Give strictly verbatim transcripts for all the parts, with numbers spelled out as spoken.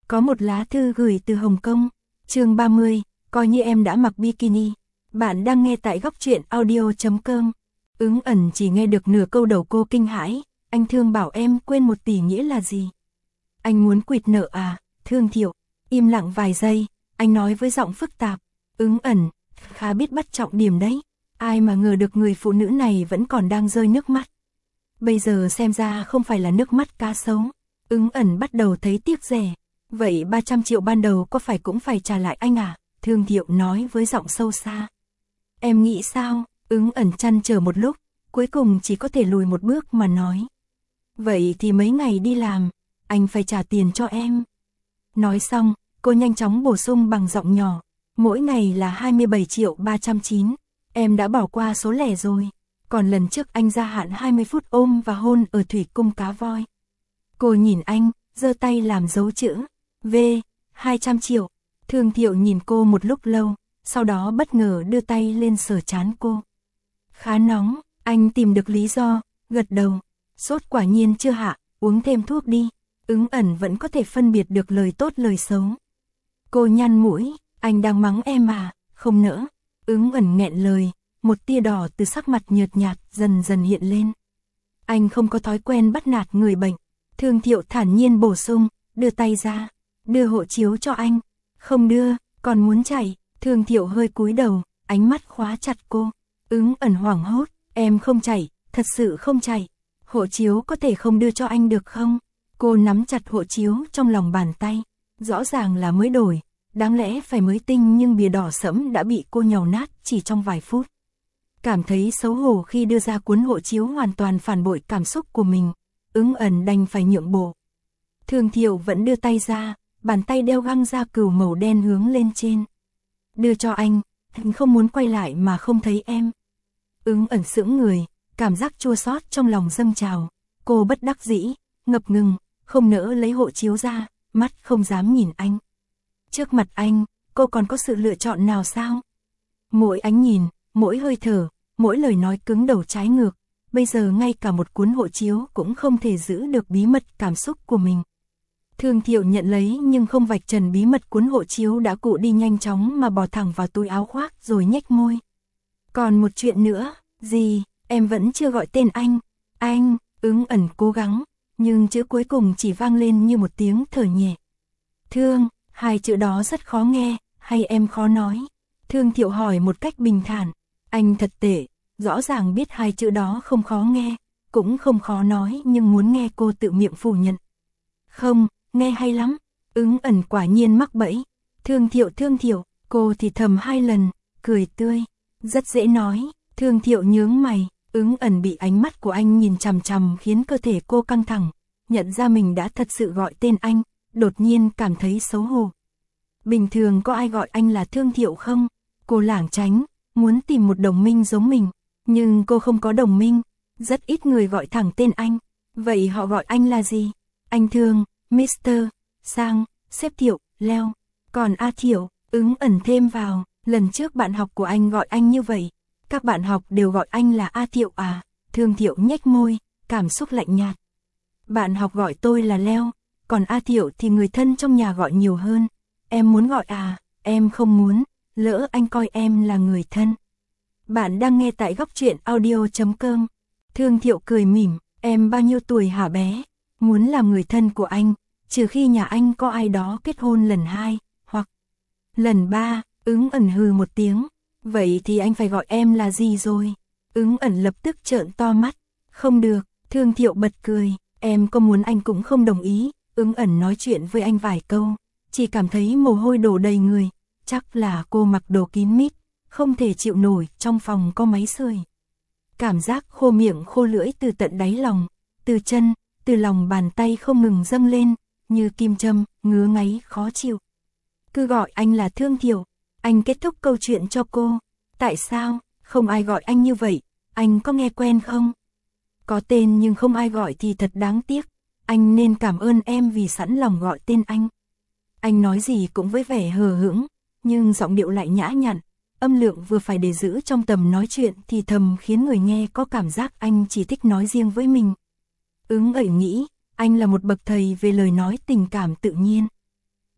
Có một lá thư gửi từ Hồng Kông. Chương ba mươi, coi như em đã mặc bikini. Bạn đang nghe tại góc truyện audio chấm com. Ứng ẩn chỉ nghe được nửa câu đầu cô kinh hãi. Anh Thương bảo em quên một tỷ nghĩa là gì? Anh muốn quỵt nợ à? Thương Thiệu im lặng vài giây, anh nói với giọng phức tạp. Ứng ẩn, khá biết bắt trọng điểm đấy. Ai mà ngờ được người phụ nữ này vẫn còn đang rơi nước mắt. Bây giờ xem ra không phải là nước mắt cá sấu. Ứng ẩn bắt đầu thấy tiếc rẻ. Vậy ba trăm triệu ban đầu có phải cũng phải trả lại anh à? Thương Thiệu nói với giọng sâu xa. Em nghĩ sao? Ứng ẩn trăn trở một lúc, cuối cùng chỉ có thể lùi một bước mà nói. Vậy thì mấy ngày đi làm, anh phải trả tiền cho em. Nói xong, cô nhanh chóng bổ sung bằng giọng nhỏ. Mỗi ngày là hai mươi bảy triệu ba trăm chín. Em đã bỏ qua số lẻ rồi. Còn lần trước anh gia hạn hai mươi phút ôm và hôn ở thủy cung cá voi. Cô nhìn anh, giơ tay làm dấu chữ V, hai trăm triệu. Thương Thiệu nhìn cô một lúc lâu, sau đó bất ngờ đưa tay lên sờ trán cô. Khá nóng, anh tìm được lý do, gật đầu. Sốt quả nhiên chưa hạ, uống thêm thuốc đi. Ứng ẩn vẫn có thể phân biệt được lời tốt lời xấu. Cô nhăn mũi, anh đang mắng em à, không nỡ. Ứng ẩn nghẹn lời, một tia đỏ từ sắc mặt nhợt nhạt dần dần hiện lên. Anh không có thói quen bắt nạt người bệnh. Thương Thiệu thản nhiên bổ sung, đưa tay ra, đưa hộ chiếu cho anh. Không đưa, còn muốn chạy. Thương Thiệu hơi cúi đầu, ánh mắt khóa chặt cô. Ứng ẩn hoảng hốt, em không chạy, thật sự không chạy. Hộ chiếu có thể không đưa cho anh được không? Cô nắm chặt hộ chiếu trong lòng bàn tay. Rõ ràng là mới đổi, đáng lẽ phải mới tinh nhưng bìa đỏ sẫm đã bị cô nhàu nát chỉ trong vài phút. Cảm thấy xấu hổ khi đưa ra cuốn hộ chiếu hoàn toàn phản bội cảm xúc của mình. Ứng ẩn đành phải nhượng bộ. Thương Thiệu vẫn đưa tay ra, bàn tay đeo găng da cừu màu đen hướng lên trên. Đưa cho anh, anh không muốn quay lại mà không thấy em. Ứng ẩn sững người, cảm giác chua xót trong lòng dâng trào. Cô bất đắc dĩ, ngập ngừng, không nỡ lấy hộ chiếu ra, mắt không dám nhìn anh. Trước mặt anh, cô còn có sự lựa chọn nào sao? Mỗi ánh nhìn, mỗi hơi thở, mỗi lời nói cứng đầu trái ngược. Bây giờ ngay cả một cuốn hộ chiếu cũng không thể giữ được bí mật cảm xúc của mình. Thương Thiệu nhận lấy nhưng không vạch trần bí mật cuốn hộ chiếu đã cụ đi nhanh chóng mà bỏ thẳng vào túi áo khoác rồi nhếch môi. Còn một chuyện nữa, gì, em vẫn chưa gọi tên anh. Anh, Ứng ẩn cố gắng, nhưng chữ cuối cùng chỉ vang lên như một tiếng thở nhẹ. Thương, hai chữ đó rất khó nghe, hay em khó nói? Thương Thiệu hỏi một cách bình thản. Anh thật tệ, rõ ràng biết hai chữ đó không khó nghe, cũng không khó nói nhưng muốn nghe cô tự miệng phủ nhận. Không, nghe hay lắm. Ứng ẩn quả nhiên mắc bẫy. Thương Thiệu Thương Thiệu, cô thì thầm hai lần, cười tươi. Rất dễ nói. Thương Thiệu nhướng mày. Ứng ẩn bị ánh mắt của anh nhìn chằm chằm khiến cơ thể cô căng thẳng. Nhận ra mình đã thật sự gọi tên anh, đột nhiên cảm thấy xấu hổ. Bình thường có ai gọi anh là Thương Thiệu không? Cô lảng tránh, muốn tìm một đồng minh giống mình. Nhưng cô không có đồng minh. Rất ít người gọi thẳng tên anh. Vậy họ gọi anh là gì? Anh Thương, mít tơ, Sang, Sếp Thiệu, Leo. Còn A Thiệu, Ứng ẩn thêm vào. Lần trước bạn học của anh gọi anh như vậy. Các bạn học đều gọi anh là A Thiệu à? Thương Thiệu nhếch môi, cảm xúc lạnh nhạt. Bạn học gọi tôi là Leo. Còn A Thiệu thì người thân trong nhà gọi nhiều hơn. Em muốn gọi à? Em không muốn. Lỡ anh coi em là người thân. Bạn đang nghe tại góc truyện audio chấm com. Thương Thiệu cười mỉm. Em bao nhiêu tuổi hả bé? Muốn làm người thân của anh, trừ khi nhà anh có ai đó kết hôn lần hai, hoặc lần ba. Ứng ẩn hừ một tiếng. Vậy thì anh phải gọi em là gì rồi? Ứng ẩn lập tức trợn to mắt. Không được. Thương Thiệu bật cười. Em có muốn anh cũng không đồng ý. Ứng ẩn nói chuyện với anh vài câu, chỉ cảm thấy mồ hôi đổ đầy người. Chắc là cô mặc đồ kín mít, không thể chịu nổi trong phòng có máy sưởi. Cảm giác khô miệng khô lưỡi từ tận đáy lòng, từ chân, từ lòng bàn tay không ngừng dâng lên, như kim châm, ngứa ngáy khó chịu. Cứ gọi anh là Thương Thiệu. Anh kết thúc câu chuyện cho cô. Tại sao, không ai gọi anh như vậy, anh có nghe quen không? Có tên nhưng không ai gọi thì thật đáng tiếc. Anh nên cảm ơn em vì sẵn lòng gọi tên anh. Anh nói gì cũng với vẻ hờ hững, nhưng giọng điệu lại nhã nhặn, âm lượng vừa phải để giữ trong tầm nói chuyện thì thầm khiến người nghe có cảm giác anh chỉ thích nói riêng với mình. Ứng ẩn nghĩ, anh là một bậc thầy về lời nói tình cảm tự nhiên.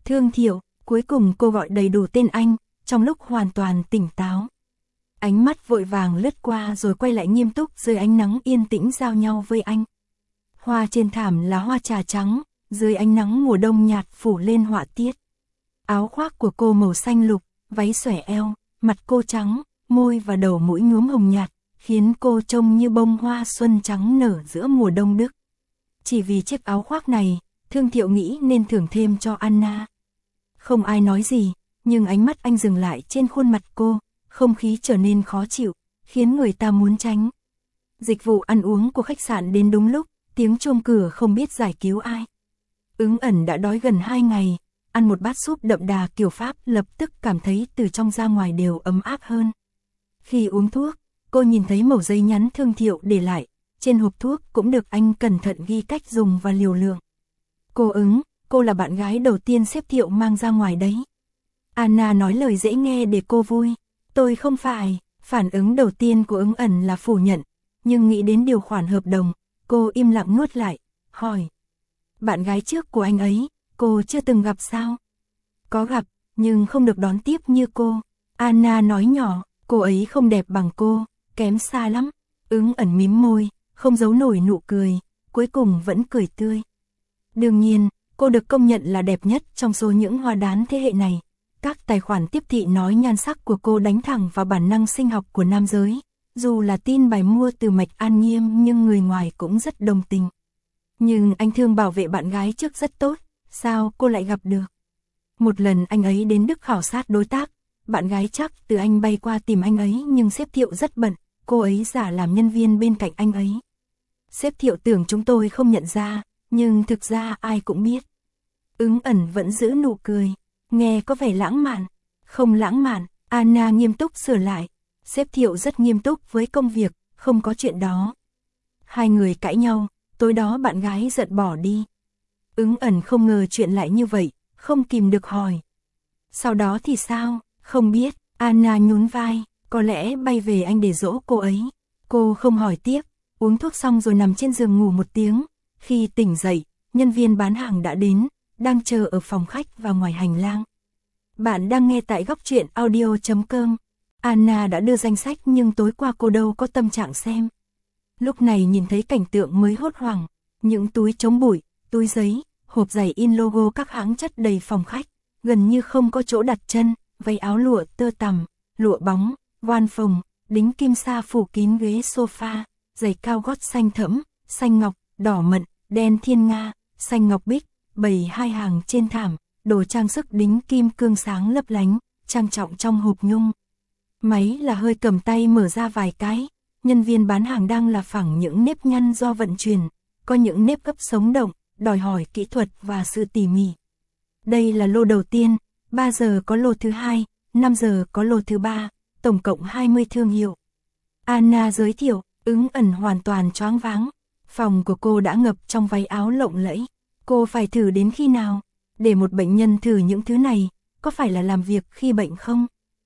Thương Thiệu, cuối cùng cô gọi đầy đủ tên anh, trong lúc hoàn toàn tỉnh táo. Ánh mắt vội vàng lướt qua rồi quay lại nghiêm túc dưới ánh nắng yên tĩnh giao nhau với anh. Hoa trên thảm là hoa trà trắng, dưới ánh nắng mùa đông nhạt phủ lên họa tiết. Áo khoác của cô màu xanh lục, váy xòe eo, mặt cô trắng, môi và đầu mũi nhuốm hồng nhạt, khiến cô trông như bông hoa xuân trắng nở giữa mùa đông Đức. Chỉ vì chiếc áo khoác này, Thương Thiệu nghĩ nên thưởng thêm cho Anna. Không ai nói gì, nhưng ánh mắt anh dừng lại trên khuôn mặt cô, không khí trở nên khó chịu, khiến người ta muốn tránh. Dịch vụ ăn uống của khách sạn đến đúng lúc, tiếng chuông cửa không biết giải cứu ai. Ứng ẩn đã đói gần hai ngày, ăn một bát súp đậm đà kiểu Pháp lập tức cảm thấy từ trong ra ngoài đều ấm áp hơn. Khi uống thuốc, cô nhìn thấy mẩu giấy nhắn Thương Thiệu để lại, trên hộp thuốc cũng được anh cẩn thận ghi cách dùng và liều lượng. Cô ứng, cô là bạn gái đầu tiên sếp Thiệu mang ra ngoài đấy. Anna nói lời dễ nghe để cô vui. Tôi không phải, phản ứng đầu tiên của ứng ẩn là phủ nhận, nhưng nghĩ đến điều khoản hợp đồng, cô im lặng nuốt lại, hỏi. Bạn gái trước của anh ấy, cô chưa từng gặp sao? Có gặp, nhưng không được đón tiếp như cô. Anna nói nhỏ, cô ấy không đẹp bằng cô, kém xa lắm. Ứng ẩn mím môi, không giấu nổi nụ cười, cuối cùng vẫn cười tươi. Đương nhiên, cô được công nhận là đẹp nhất trong số những hoa đán thế hệ này. Các tài khoản tiếp thị nói nhan sắc của cô đánh thẳng vào bản năng sinh học của nam giới. Dù là tin bài mua từ Mạch An Nghiêm nhưng người ngoài cũng rất đồng tình. Nhưng anh Thương bảo vệ bạn gái trước rất tốt, sao cô lại gặp được? Một lần anh ấy đến Đức khảo sát đối tác, bạn gái chắc từ Anh bay qua tìm anh ấy nhưng sếp Thiệu rất bận, cô ấy giả làm nhân viên bên cạnh anh ấy. Sếp Thiệu tưởng chúng tôi không nhận ra, nhưng thực ra ai cũng biết. Ứng ẩn vẫn giữ nụ cười, nghe có vẻ lãng mạn. Không lãng mạn, Anna nghiêm túc sửa lại. Sếp Thiệu rất nghiêm túc với công việc, không có chuyện đó. Hai người cãi nhau, tối đó bạn gái giận bỏ đi. Ứng ẩn không ngờ chuyện lại như vậy, không kìm được hỏi. Sau đó thì sao, không biết, Anna nhún vai, có lẽ bay về Anh để dỗ cô ấy. Cô không hỏi tiếp, uống thuốc xong rồi nằm trên giường ngủ một tiếng. Khi tỉnh dậy, nhân viên bán hàng đã đến, đang chờ ở phòng khách và ngoài hành lang. Bạn đang nghe tại góc truyện audio chấm com. Anna đã đưa danh sách nhưng tối qua cô đâu có tâm trạng xem. Lúc này nhìn thấy cảnh tượng mới hốt hoảng, những túi chống bụi, túi giấy, hộp giày in logo các hãng chất đầy phòng khách, gần như không có chỗ đặt chân, váy áo lụa tơ tằm, lụa bóng, voan phồng, đính kim sa phủ kín ghế sofa, giày cao gót xanh thẫm, xanh ngọc, đỏ mận, đen thiên nga, xanh ngọc bích, bày hai hàng trên thảm, đồ trang sức đính kim cương sáng lấp lánh, trang trọng trong hộp nhung. Máy là hơi cầm tay mở ra vài cái, nhân viên bán hàng đang là phẳng những nếp nhăn do vận chuyển, có những nếp gấp sống động, đòi hỏi kỹ thuật và sự tỉ mỉ. Đây là lô đầu tiên, ba giờ có lô thứ hai, năm giờ có lô thứ ba, tổng cộng hai mươi thương hiệu. Anna giới thiệu, ứng ẩn hoàn toàn choáng váng. Phòng của cô đã ngập trong váy áo lộng lẫy. Cô phải thử đến khi nào? Để một bệnh nhân thử những thứ này, có phải là làm việc khi bệnh không?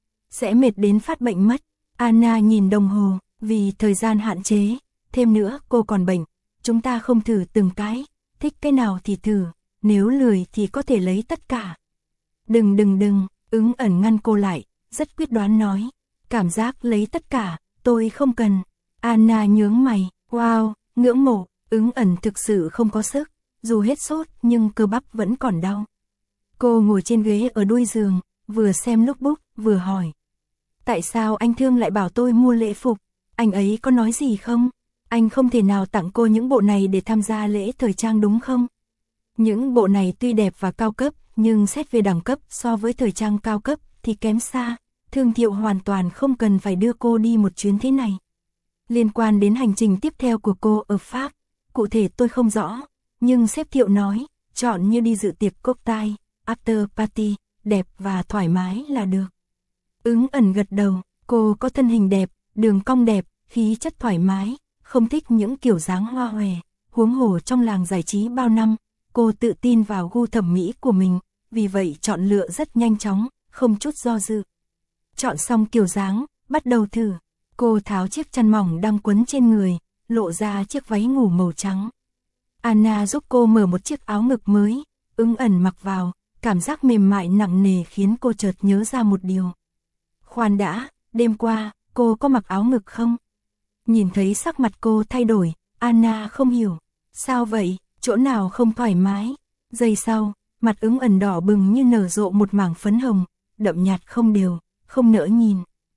Sẽ mệt đến phát bệnh mất. Anna nhìn đồng hồ, vì thời gian hạn chế. Thêm nữa cô còn bệnh, chúng ta không thử từng cái, thích cái nào thì thử, nếu lười thì có thể lấy tất cả. Đừng đừng đừng, ứng ẩn ngăn cô lại, rất quyết đoán nói. Cảm giác lấy tất cả, tôi không cần. Anna nhướng mày, wow, ngưỡng mộ, ứng ẩn thực sự không có sức, dù hết sốt nhưng cơ bắp vẫn còn đau. Cô ngồi trên ghế ở đuôi giường, vừa xem notebook, vừa hỏi. Tại sao anh Thương lại bảo tôi mua lễ phục? Anh ấy có nói gì không? Anh không thể nào tặng cô những bộ này để tham gia lễ thời trang đúng không? Những bộ này tuy đẹp và cao cấp, nhưng xét về đẳng cấp so với thời trang cao cấp thì kém xa. Thương Thiệu hoàn toàn không cần phải đưa cô đi một chuyến thế này. Liên quan đến hành trình tiếp theo của cô ở Pháp, cụ thể tôi không rõ, nhưng sếp Thiệu nói, chọn như đi dự tiệc cocktail, after party, đẹp và thoải mái là được. Ứng ẩn gật đầu, cô có thân hình đẹp, đường cong đẹp, khí chất thoải mái, không thích những kiểu dáng hoa hòe, huống hồ trong làng giải trí bao năm, cô tự tin vào gu thẩm mỹ của mình, vì vậy chọn lựa rất nhanh chóng, không chút do dự. Chọn xong kiểu dáng, bắt đầu thử. Cô tháo chiếc chăn mỏng đang quấn trên người, lộ ra chiếc váy ngủ màu trắng. Anna giúp cô mở một chiếc áo ngực mới, ứng ẩn mặc vào, cảm giác mềm mại nặng nề khiến cô chợt nhớ ra một điều. Khoan đã, đêm qua, cô có mặc áo ngực không? Nhìn thấy sắc mặt cô thay đổi, Anna không hiểu. Sao vậy, chỗ nào không thoải mái? Giây sau, mặt Ứng Ẩn đỏ bừng như nở rộ một mảng phấn hồng, đậm nhạt không đều, không nỡ nhìn.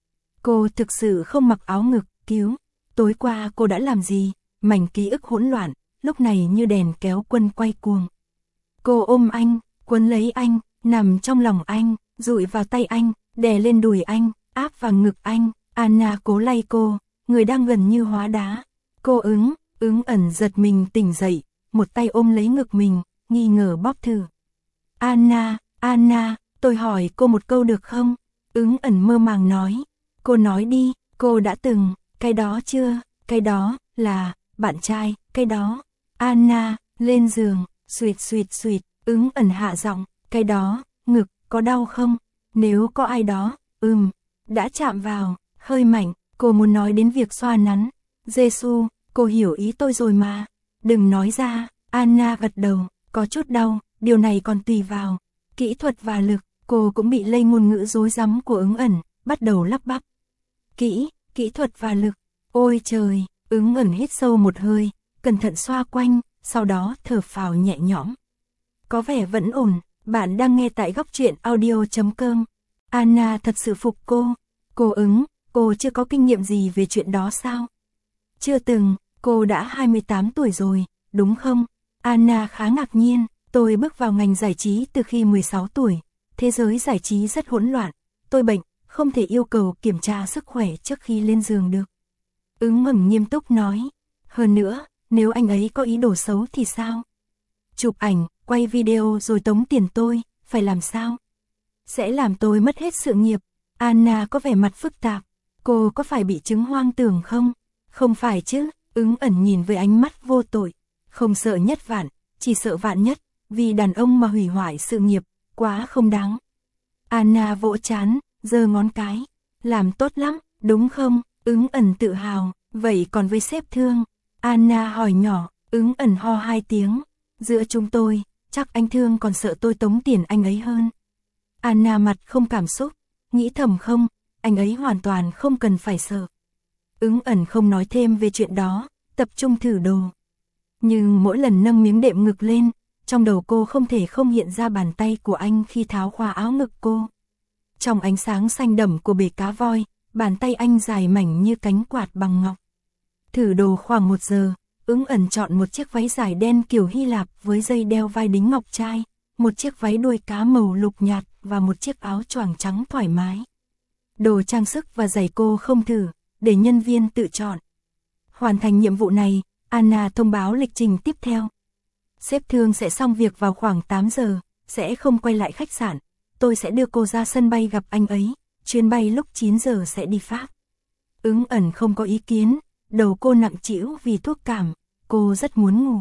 Cô thực sự không mặc áo ngực, cứu. Tối qua cô đã làm gì? Mảnh ký ức hỗn loạn, lúc này như đèn kéo quân quay cuồng. Cô ôm anh, quấn lấy anh, nằm trong lòng anh, dụi vào tay anh, đè lên đùi anh, áp vào ngực anh. Anna cố lay cô, người đang gần như hóa đá. Cô Ứng, Ứng Ẩn giật mình tỉnh dậy, một tay ôm lấy ngực mình, nghi ngờ bóp thử. Anna, Anna, tôi hỏi cô một câu được không? Ứng Ẩn mơ màng nói. Cô nói đi, cô đã từng, cái đó chưa, cái đó, là, bạn trai, cái đó. Anna, lên giường, suỵt suỵt suỵt, Ứng Ẩn hạ giọng, cái đó, ngực, có đau không? Nếu có ai đó, ừm, đã chạm vào, hơi mạnh, cô muốn nói đến việc xoa nắn. Giê-xu, cô hiểu ý tôi rồi mà. Đừng nói ra, Anna gật đầu, có chút đau, điều này còn tùy vào kỹ thuật và lực. Cô cũng bị lây ngôn ngữ rối rắm của Ứng Ẩn, bắt đầu lắp bắp. Kỹ, kỹ thuật và lực. Ôi trời, Ứng Ẩn hít sâu một hơi, cẩn thận xoa quanh, sau đó thở phào nhẹ nhõm. Có vẻ vẫn ổn, bạn đang nghe tại góc truyện audio chấm com. Anna thật sự phục cô. Cô Ứng, cô chưa có kinh nghiệm gì về chuyện đó sao? Chưa từng, cô đã hai mươi tám tuổi rồi, đúng không? Anna khá ngạc nhiên, tôi bước vào ngành giải trí từ khi mười sáu tuổi. Thế giới giải trí rất hỗn loạn, tôi bệnh, không thể yêu cầu kiểm tra sức khỏe trước khi lên giường được. Ứng Ẩn nghiêm túc nói, hơn nữa, nếu anh ấy có ý đồ xấu thì sao? Chụp ảnh, quay video rồi tống tiền tôi, phải làm sao? Sẽ làm tôi mất hết sự nghiệp. Anna có vẻ mặt phức tạp, cô có phải bị chứng hoang tưởng không? Không phải chứ, Ứng Ẩn nhìn với ánh mắt vô tội, không sợ nhất vạn, chỉ sợ vạn nhất, vì đàn ông mà hủy hoại sự nghiệp, quá không đáng. Anna vỗ trán, giơ ngón cái, làm tốt lắm, đúng không? Ứng Ẩn tự hào, vậy còn với sếp Thương? Anna hỏi nhỏ. Ứng Ẩn ho hai tiếng, giữa chúng tôi, chắc anh Thương còn sợ tôi tống tiền anh ấy hơn. Anna mặt không cảm xúc, nghĩ thầm không, anh ấy hoàn toàn không cần phải sợ. Ứng Ẩn không nói thêm về chuyện đó, tập trung thử đồ. Nhưng mỗi lần nâng miếng đệm ngực lên, trong đầu cô không thể không hiện ra bàn tay của anh khi tháo khoa áo ngực cô. Trong ánh sáng xanh đậm của bể cá voi, bàn tay anh dài mảnh như cánh quạt bằng ngọc. Thử đồ khoảng một giờ, Ứng Ẩn chọn một chiếc váy dài đen kiểu Hy Lạp với dây đeo vai đính ngọc trai, một chiếc váy đuôi cá màu lục nhạt và một chiếc áo choàng trắng thoải mái. Đồ trang sức và giày cô không thử, để nhân viên tự chọn. Hoàn thành nhiệm vụ này, Anna thông báo lịch trình tiếp theo. Sếp Thương sẽ xong việc vào khoảng tám giờ, sẽ không quay lại khách sạn. Tôi sẽ đưa cô ra sân bay gặp anh ấy, chuyến bay lúc chín giờ sẽ đi Pháp. Ứng Ẩn không có ý kiến, đầu cô nặng trĩu vì thuốc cảm, cô rất muốn ngủ.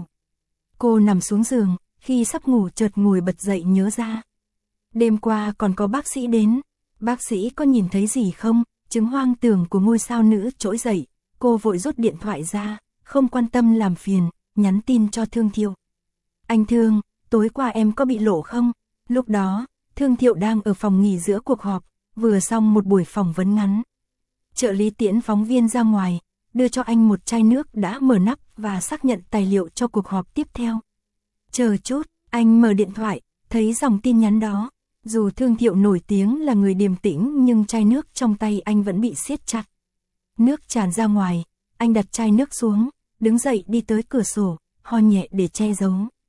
Cô nằm xuống giường, khi sắp ngủ chợt ngồi bật dậy nhớ ra. Đêm qua còn có bác sĩ đến, bác sĩ có nhìn thấy gì không? Chứng hoang tưởng của ngôi sao nữ trỗi dậy, cô vội rút điện thoại ra, không quan tâm làm phiền, nhắn tin cho Thương Thiệu. Anh Thương, tối qua em có bị lộ không? Lúc đó, Thương Thiệu đang ở phòng nghỉ giữa cuộc họp, vừa xong một buổi phỏng vấn ngắn. Trợ lý tiễn phóng viên ra ngoài, đưa cho anh một chai nước đã mở nắp và xác nhận tài liệu cho cuộc họp tiếp theo. Chờ chút, anh mở điện thoại, thấy dòng tin nhắn đó. Dù Thương Thiệu nổi tiếng là người điềm tĩnh nhưng chai nước trong tay anh vẫn bị siết chặt. Nước tràn ra ngoài, anh đặt chai nước xuống, đứng dậy đi tới cửa sổ, ho nhẹ để che giấu.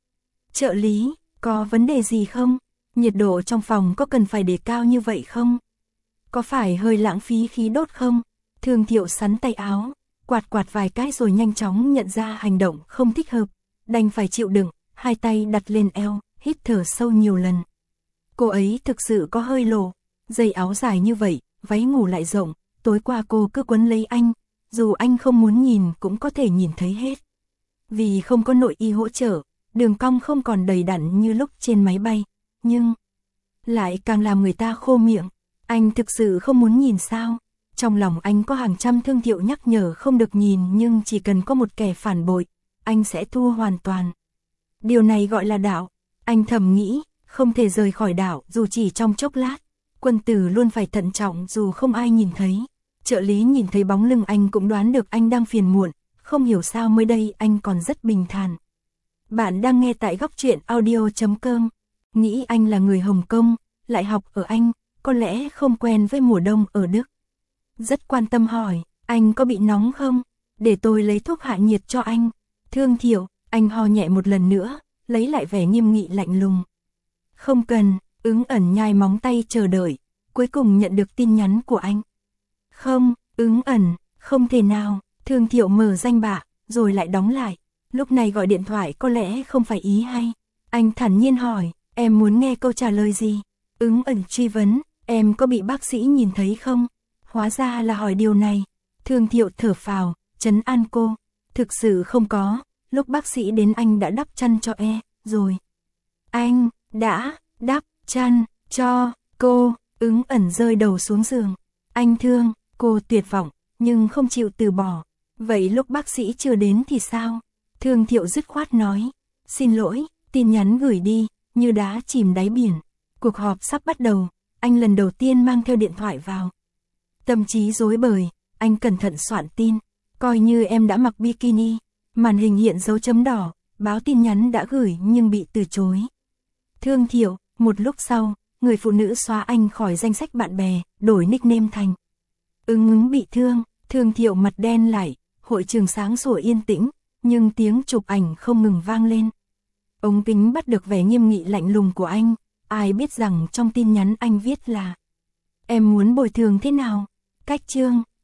Trợ lý, có vấn đề gì không? Nhiệt độ trong phòng có cần phải để cao như vậy không? Có phải hơi lãng phí khí đốt không? Thương Thiệu sắn tay áo, quạt quạt vài cái rồi nhanh chóng nhận ra hành động không thích hợp, đành phải chịu đựng, hai tay đặt lên eo, hít thở sâu nhiều lần. Cô ấy thực sự có hơi lộ, dây áo dài như vậy, váy ngủ lại rộng, tối qua cô cứ quấn lấy anh, dù anh không muốn nhìn cũng có thể nhìn thấy hết. Vì không có nội y hỗ trợ, đường cong không còn đầy đặn như lúc trên máy bay, nhưng lại càng làm người ta khô miệng. Anh thực sự không muốn nhìn sao? Trong lòng anh có hàng trăm Thương Thiệu nhắc nhở không được nhìn, nhưng chỉ cần có một kẻ phản bội, anh sẽ thua hoàn toàn. Điều này gọi là đạo, anh thầm nghĩ. không thể rời khỏi đảo dù chỉ trong chốc lát. Quân tử luôn phải thận trọng dù không ai nhìn thấy. Trợ lý nhìn thấy bóng lưng anh cũng đoán được anh đang phiền muộn, không hiểu sao mới đây anh còn rất bình thản. Bạn đang nghe tại góc truyện audio chấm com. Nghĩ anh là người Hồng Kông, lại học ở Anh, có lẽ không quen với mùa đông ở Đức. Rất quan tâm hỏi, anh có bị nóng không? Để tôi lấy thuốc hạ nhiệt cho anh. Thương Thiệu, anh ho nhẹ một lần nữa, lấy lại vẻ nghiêm nghị lạnh lùng. Không cần, Ứng Ẩn nhai móng tay chờ đợi, cuối cùng nhận được tin nhắn của anh. Không, Ứng Ẩn, không thể nào. Thương Thiệu mở danh bạ, rồi lại đóng lại. Lúc này gọi điện thoại có lẽ không phải ý hay. Anh thản nhiên hỏi, em muốn nghe câu trả lời gì? Ứng Ẩn truy vấn, em có bị bác sĩ nhìn thấy không? Hóa ra là hỏi điều này. Thương Thiệu thở phào, trấn an cô. Thực sự không có, lúc bác sĩ đến anh đã đắp chăn cho e, rồi. Anh, đã, đắp chăn, cho, cô. Ứng Ẩn rơi đầu xuống giường. Anh thương, cô tuyệt vọng, nhưng không chịu từ bỏ. Vậy lúc bác sĩ chưa đến thì sao? Thương Thiệu dứt khoát nói. Xin lỗi, tin nhắn gửi đi, như đá chìm đáy biển. Cuộc họp sắp bắt đầu, anh lần đầu tiên mang theo điện thoại vào. Tâm trí rối bời, anh cẩn thận soạn tin. Coi như em đã mặc bikini. Màn hình hiện dấu chấm đỏ, báo tin nhắn đã gửi nhưng bị từ chối. Thương Thiệu, một lúc sau, người phụ nữ xóa anh khỏi danh sách bạn bè, đổi nickname thành Ứng Ứng bị thương. Thương Thiệu mặt đen lại, hội trường sáng sủa yên tĩnh, nhưng tiếng chụp ảnh không ngừng vang lên. Ống kính bắt được vẻ nghiêm nghị lạnh lùng của anh, ai biết rằng trong tin nhắn anh viết là: em muốn bồi thường thế nào? Cách chương